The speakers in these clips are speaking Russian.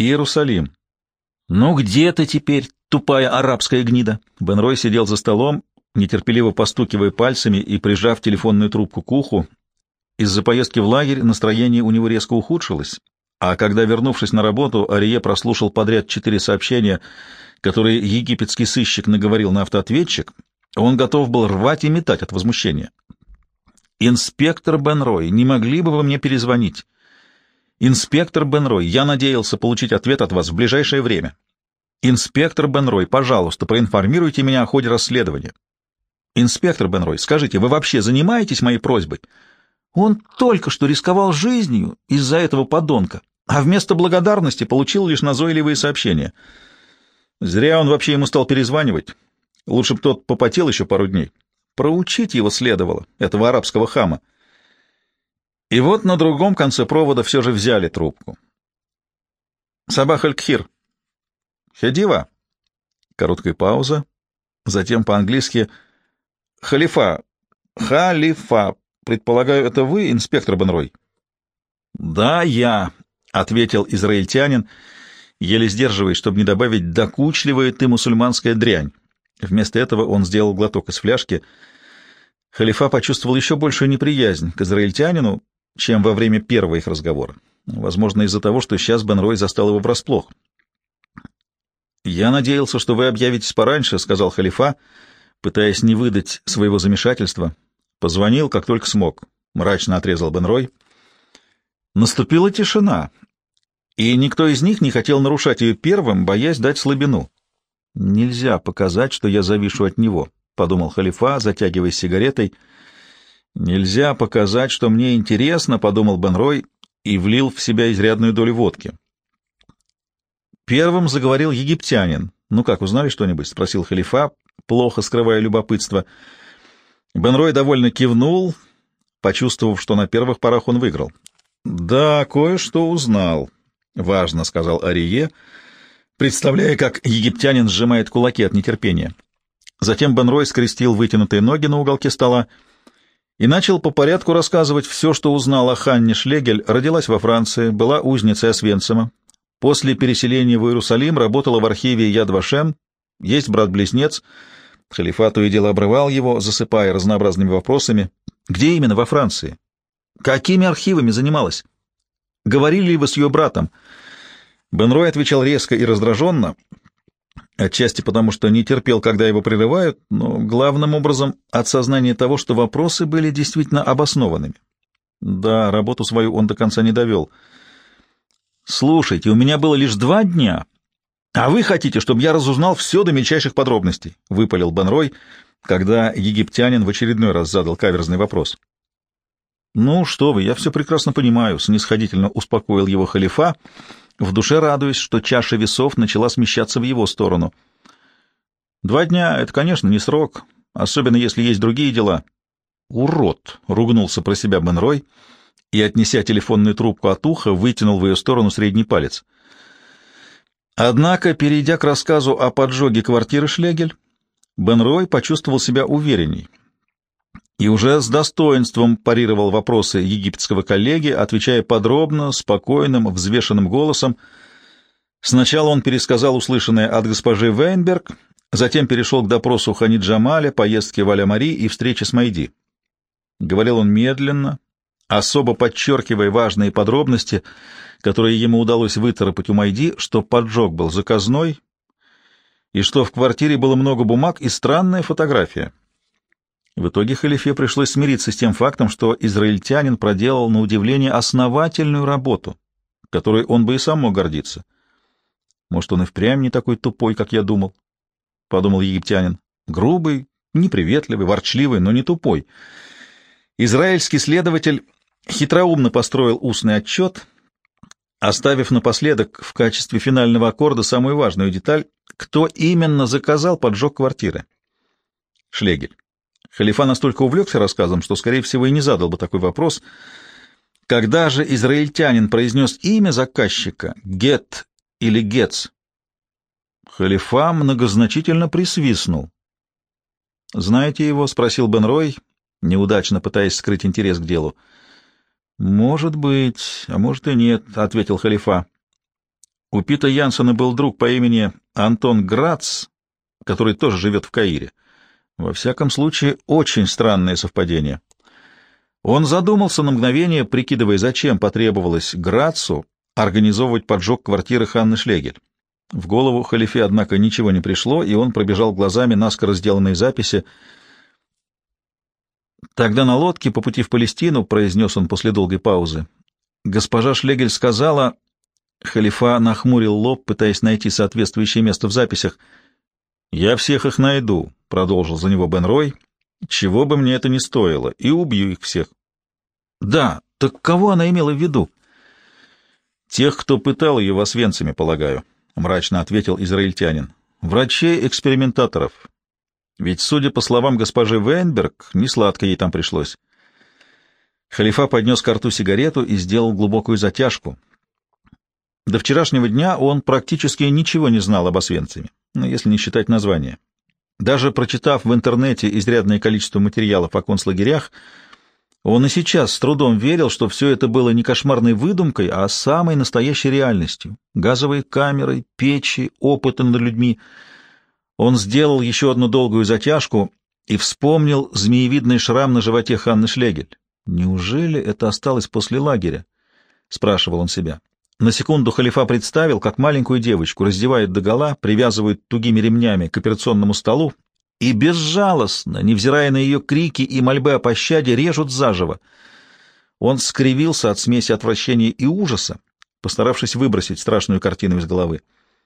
Иерусалим. «Ну где ты теперь, тупая арабская гнида?» Бен Рой сидел за столом, нетерпеливо постукивая пальцами и прижав телефонную трубку к уху. Из-за поездки в лагерь настроение у него резко ухудшилось, а когда, вернувшись на работу, Арие прослушал подряд 4 сообщения, которые египетский сыщик наговорил на автоответчик, он готов был рвать и метать от возмущения. «Инспектор Бен Рой, не могли бы вы мне перезвонить? Инспектор Бен Рой, я надеялся получить ответ от вас в ближайшее время. Инспектор Бен Рой, пожалуйста, проинформируйте меня о ходе расследования. Инспектор Бен Рой, скажите, вы вообще занимаетесь моей просьбой? Он только что рисковал жизнью из-за этого подонка, а вместо благодарности получил лишь назойливые сообщения. Зря он вообще ему стал перезванивать. Лучше бы тот попотел еще пару дней. Проучить его следовало, этого арабского хама». И вот на другом конце провода все же взяли трубку. «Сабах аль-Кхир». «Хедива». Короткая пауза. Затем по-английски «Халифа». «Халифа. Предполагаю, это вы, инспектор Бен Рой?» «Да, я», — ответил израильтянин, еле сдерживаясь, чтобы не добавить «докучливая ты мусульманская дрянь». Вместо этого он сделал глоток из фляжки. Халифа почувствовал еще большую неприязнь к израильтянину, чем во время первого их разговора. Возможно, из-за того, что сейчас Бен Рой застал его врасплох. «Я надеялся, что вы объявитесь пораньше», — сказал Халифа, пытаясь не выдать своего замешательства. «Позвонил, как только смог», — мрачно отрезал Бен Рой. Наступила тишина, и никто из них не хотел нарушать ее первым, боясь дать слабину. «Нельзя показать, что я завишу от него», — подумал Халифа, затягиваясь сигаретой. «Нельзя показать, что мне интересно», — подумал Бен Рой и влил в себя изрядную долю водки. Первым заговорил египтянин. «Ну как, узнали что-нибудь?» — спросил Халифа, плохо скрывая любопытство. Бен Рой довольно кивнул, почувствовав, что на первых порах он выиграл. «Да, кое-что узнал», — важно сказал Арие, представляя, как египтянин сжимает кулаки от нетерпения. Затем Бен Рой скрестил вытянутые ноги на уголке стола и начал по порядку рассказывать все, что узнал о Ханне Шлегель. Родилась во Франции, была узницей Освенцима. После переселения в Иерусалим работала в архиве Яд Вашем, есть брат-близнец. Халифа то и дело обрывал его, засыпая разнообразными вопросами. Где именно во Франции? Какими архивами занималась? Говорили ли вы с ее братом? Бен Рой отвечал резко и раздраженно, отчасти потому, что не терпел, когда его прерывают, но главным образом от сознания того, что вопросы были действительно обоснованными. Да, работу свою он до конца не довел. «Слушайте, у меня было лишь 2 дня, а вы хотите, чтобы я разузнал все до мельчайших подробностей», — выпалил Бен Рой, когда египтянин в очередной раз задал каверзный вопрос. «Ну что вы, я все прекрасно понимаю», — снисходительно успокоил его Халифа, в душе радуясь, что чаша весов начала смещаться в его сторону. 2 дня — это, конечно, не срок, особенно если есть другие дела. «Урод!» — ругнулся про себя Бен Рой и, отнеся телефонную трубку от уха, вытянул в ее сторону средний палец. Однако, перейдя к рассказу о поджоге квартиры Шлегель, Бен Рой почувствовал себя уверенней и уже с достоинством парировал вопросы египетского коллеги, отвечая подробно, спокойным, взвешенным голосом. Сначала он пересказал услышанное от госпожи Вейнберг, затем перешел к допросу Хани Джамаля, поездке в Аля-Мари и встрече с Майди. Говорил он медленно, особо подчеркивая важные подробности, которые ему удалось выцарапать у Майди, что поджог был заказной и что в квартире было много бумаг и странная фотография. В итоге халифе пришлось смириться с тем фактом, что израильтянин проделал, на удивление, основательную работу, которой он бы и сам мог гордиться. «Может, он и впрямь не такой тупой, как я думал», — подумал египтянин. «Грубый, неприветливый, ворчливый, но не тупой». Израильский следователь хитроумно построил устный отчет, оставив напоследок в качестве финального аккорда самую важную деталь, кто именно заказал поджог квартиры. Шлегель. Халифа настолько увлекся рассказом, что, скорее всего, и не задал бы такой вопрос. Когда же израильтянин произнес имя заказчика, Гет или Гетц, халифа многозначительно присвистнул. «Знаете его?» — спросил Бен Рой, неудачно пытаясь скрыть интерес к делу. «Может быть, а может и нет», — ответил халифа. У Пита Янсена был друг по имени Антон Грац, который тоже живет в Каире. Во всяком случае, очень странное совпадение. Он задумался на мгновение, прикидывая, зачем потребовалось Грацу организовывать поджог квартиры Ханны Шлегель. В голову халифе, однако, ничего не пришло, и он пробежал глазами наскоро сделанные записи. «Тогда на лодке по пути в Палестину», — произнес он после долгой паузы, — «госпожа Шлегель сказала...» Халифа нахмурил лоб, пытаясь найти соответствующее место в записях. «Я всех их найду», — продолжил за него Бен Рой, — «чего бы мне это ни стоило, и убью их всех». «Да, так кого она имела в виду?» «Тех, кто пытал ее в Освенциме, полагаю», — мрачно ответил израильтянин. «Врачей-экспериментаторов. Ведь, судя по словам госпожи Вейнберг, несладко ей там пришлось». Халифа поднес к рту сигарету и сделал глубокую затяжку. До вчерашнего дня он практически ничего не знал об Освенциме, если не считать названия. Даже прочитав в интернете изрядное количество материалов о концлагерях, он и сейчас с трудом верил, что все это было не кошмарной выдумкой, а самой настоящей реальностью. Газовые камеры, печи, опыты над людьми. Он сделал еще одну долгую затяжку и вспомнил змеевидный шрам на животе Ханны Шлегель. «Неужели это осталось после лагеря?» — спрашивал он себя. На секунду халифа представил, как маленькую девочку раздевают догола, привязывают тугими ремнями к операционному столу и безжалостно, невзирая на ее крики и мольбы о пощаде, режут заживо. Он скривился от смеси отвращения и ужаса, постаравшись выбросить страшную картину из головы.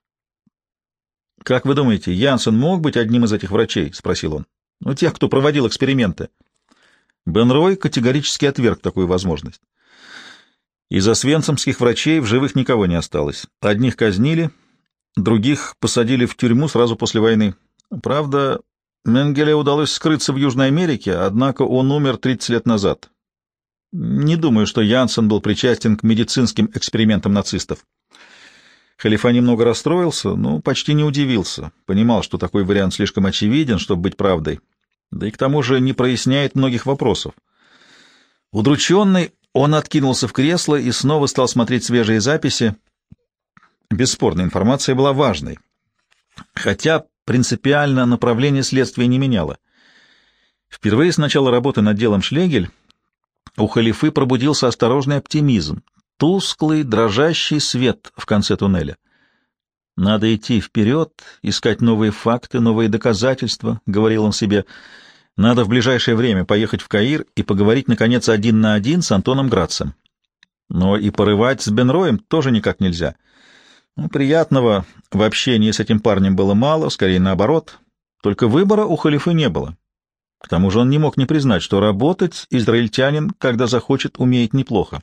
«Как вы думаете, Янсен мог быть одним из этих врачей?» — спросил он. «Ну, тех, кто проводил эксперименты». Бен Рой категорически отверг такую возможность. Из освенцимских врачей в живых никого не осталось. Одних казнили, других посадили в тюрьму сразу после войны. Правда, Менгеле удалось скрыться в Южной Америке, однако он умер 30 лет назад. Не думаю, что Янсен был причастен к медицинским экспериментам нацистов. Халифа немного расстроился, но почти не удивился. Понимал, что такой вариант слишком очевиден, чтобы быть правдой. Да и к тому же не проясняет многих вопросов. Удрученный, он откинулся в кресло и снова стал смотреть свежие записи. Бесспорно, информация была важной. Хотя принципиально направление следствия не меняло. Впервые с начала работы над делом Шлегель у халифы пробудился осторожный оптимизм, тусклый, дрожащий свет в конце туннеля. «Надо идти вперед, искать новые факты, новые доказательства», — говорил он себе. «Надо в ближайшее время поехать в Каир и поговорить, наконец, 1 на 1 с Антоном Грацем. Но и порывать с Бен Роем тоже никак нельзя. Приятного в общении с этим парнем было мало, скорее наоборот. Только выбора у халифы не было. К тому же он не мог не признать, что работать израильтянин, когда захочет, умеет неплохо.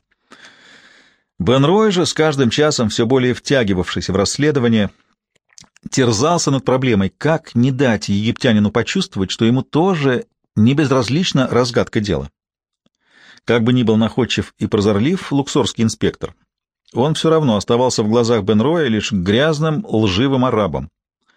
Бен Рой же, с каждым часом все более втягивавшийся в расследование, терзался над проблемой, как не дать египтянину почувствовать, что ему тоже не безразлична разгадка дела. Как бы ни был находчив и прозорлив луксорский инспектор, он все равно оставался в глазах Бен Роя лишь грязным, лживым арабом.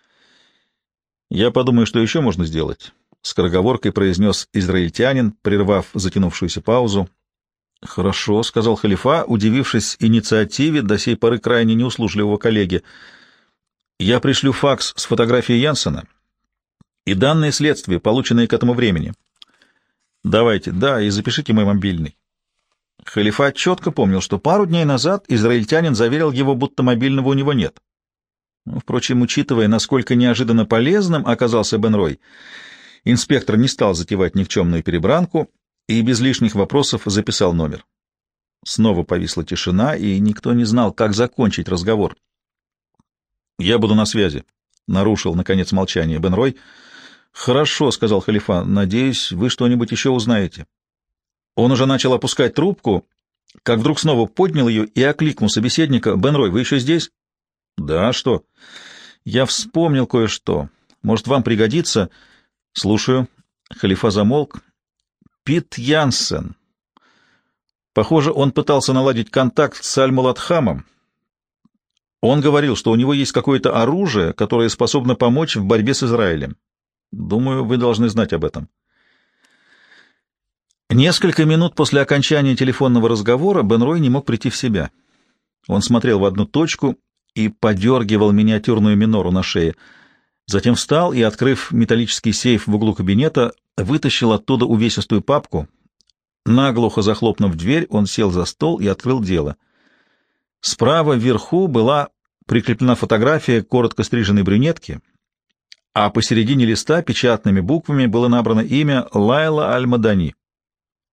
«Я подумаю, что еще можно сделать», — скороговоркой произнес израильтянин, прервав затянувшуюся паузу. «Хорошо», — сказал халифа, удивившись инициативе до сей поры крайне неуслужливого коллеги. «Я пришлю факс с фотографией Янсена и данные следствия, полученные к этому времени. Давайте, да, и запишите мой мобильный». Халифа четко помнил, что пару дней назад израильтянин заверил его, будто мобильного у него нет. Впрочем, учитывая, насколько неожиданно полезным оказался Бен Рой, инспектор не стал затевать никчемную перебранку и без лишних вопросов записал номер. Снова повисла тишина, и никто не знал, как закончить разговор. «Я буду на связи», — нарушил, наконец, молчание Бен Рой. «Хорошо», — сказал халифа, — «надеюсь, вы что-нибудь еще узнаете». Он уже начал опускать трубку, как вдруг снова поднял ее и окликнул собеседника. «Бен Рой, вы еще здесь?» «Да, что?» «Я вспомнил кое-что. Может, вам пригодится?» «Слушаю». Халифа замолк. «Пит Янсен. Похоже, он пытался наладить контакт с Аль-Мулатхамом. Он говорил, что у него есть какое-то оружие, которое способно помочь в борьбе с Израилем. Думаю, вы должны знать об этом». Несколько минут после окончания телефонного разговора Бен Рой не мог прийти в себя. Он смотрел в одну точку и подергивал миниатюрную минору на шее. Затем встал и, открыв металлический сейф в углу кабинета, вытащил оттуда увесистую папку. Наглухо захлопнув дверь, он сел за стол и открыл дело. Справа вверху была прикреплена фотография коротко стриженной брюнетки, а посередине листа печатными буквами было набрано имя Лайла Аль-Мадани.